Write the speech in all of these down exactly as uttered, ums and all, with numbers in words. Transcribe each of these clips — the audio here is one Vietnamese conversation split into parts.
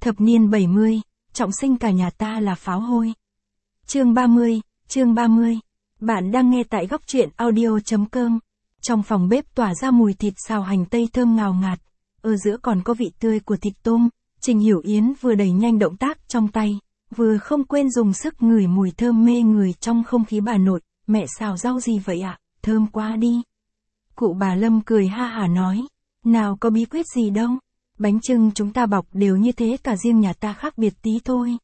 Thập niên bảy mươi, trọng sinh cả nhà ta là pháo hôi. Chương ba mươi, chương ba mươi. Bạn đang nghe tại góc truyện audio.com. Trong phòng bếp tỏa ra mùi thịt xào hành tây thơm ngào ngạt, ở giữa còn có vị tươi của thịt tôm. Trình Hiểu Yến vừa đẩy nhanh động tác trong tay, vừa không quên dùng sức ngửi mùi thơm mê người trong không khí. Bà nội, mẹ xào rau gì vậy ạ? À? Thơm quá đi. Cụ bà Lâm cười ha hả nói, nào có bí quyết gì đâu. Bánh chưng chúng ta bọc đều như thế, cả riêng nhà ta khác biệt tí thôi.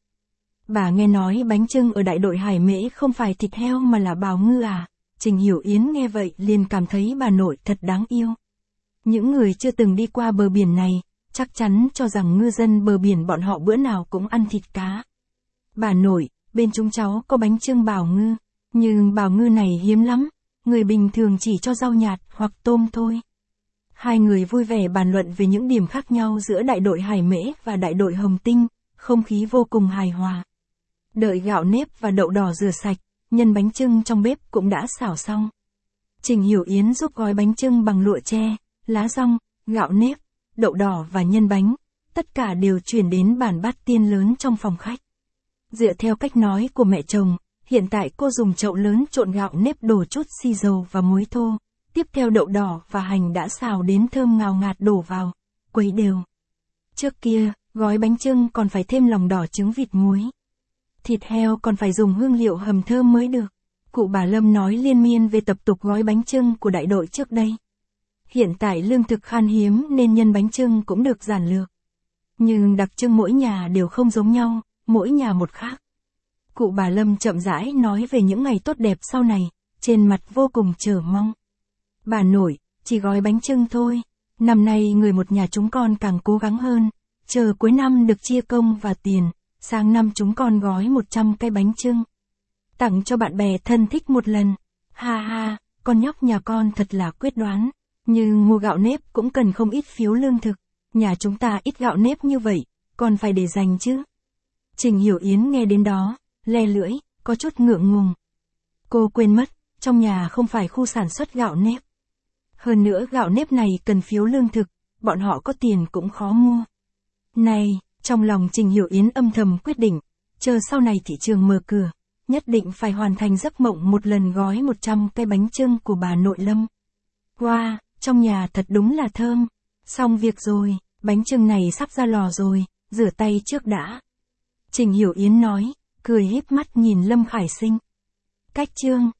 Bà nghe nói bánh chưng ở đại đội Hải Mễ không phải thịt heo mà là bào ngư à? Trình Hiểu Yến nghe vậy liền cảm thấy bà nội thật đáng yêu. Những người chưa từng đi qua bờ biển này, chắc chắn cho rằng ngư dân bờ biển bọn họ bữa nào cũng ăn thịt cá. Bà nội, bên chúng cháu có bánh chưng bào ngư, nhưng bào ngư này hiếm lắm, người bình thường chỉ cho rau nhạt hoặc tôm thôi. Hai người vui vẻ bàn luận về những điểm khác nhau giữa đại đội Hải Mễ và đại đội Hồng Tinh, không khí vô cùng hài hòa. Đợi gạo nếp và đậu đỏ rửa sạch, nhân bánh chưng trong bếp cũng đã xào xong. Trình Hiểu Yến giúp gói bánh chưng bằng lụa tre, lá dong, gạo nếp, đậu đỏ và nhân bánh, tất cả đều chuyển đến bàn bát tiên lớn trong phòng khách. Dựa theo cách nói của mẹ chồng, hiện tại cô dùng chậu lớn trộn gạo nếp, đổ chút xì dầu và muối thô, tiếp theo đậu đỏ và hành đã xào đến thơm ngào ngạt đổ vào, quấy đều. Trước kia, gói bánh chưng còn phải thêm lòng đỏ, trứng vịt, muối. Thịt heo còn phải dùng hương liệu hầm thơm mới được. Cụ bà Lâm nói liên miên về tập tục gói bánh chưng của đại đội trước đây. Hiện tại lương thực khan hiếm nên nhân bánh chưng cũng được giản lược. Nhưng đặc trưng mỗi nhà đều không giống nhau, mỗi nhà một khác. Cụ bà Lâm chậm rãi nói về những ngày tốt đẹp sau này, trên mặt vô cùng chờ mong. Bà nội, chỉ gói bánh chưng thôi. Năm nay người một nhà chúng con càng cố gắng hơn, chờ cuối năm được chia công và tiền, sang năm chúng con gói một trăm cái bánh chưng. Tặng cho bạn bè thân thích một lần. Ha ha, con nhóc nhà con thật là quyết đoán. Nhưng mua gạo nếp cũng cần không ít phiếu lương thực. Nhà chúng ta ít gạo nếp như vậy, còn phải để dành chứ. Trình Hiểu Yến nghe đến đó, le lưỡi, có chút ngượng ngùng. Cô quên mất, trong nhà không phải khu sản xuất gạo nếp. Hơn nữa gạo nếp này cần phiếu lương thực, bọn họ có tiền cũng khó mua. Này, trong lòng Trình Hiểu Yến âm thầm quyết định, chờ sau này thị trường mở cửa, nhất định phải hoàn thành giấc mộng một lần gói một trăm cái bánh chưng của bà nội Lâm. Wow, trong nhà thật đúng là thơm. Xong việc rồi, bánh chưng này sắp ra lò rồi, rửa tay trước đã. Trình Hiểu Yến nói, cười híp mắt nhìn Lâm Khải Sinh. Cách chương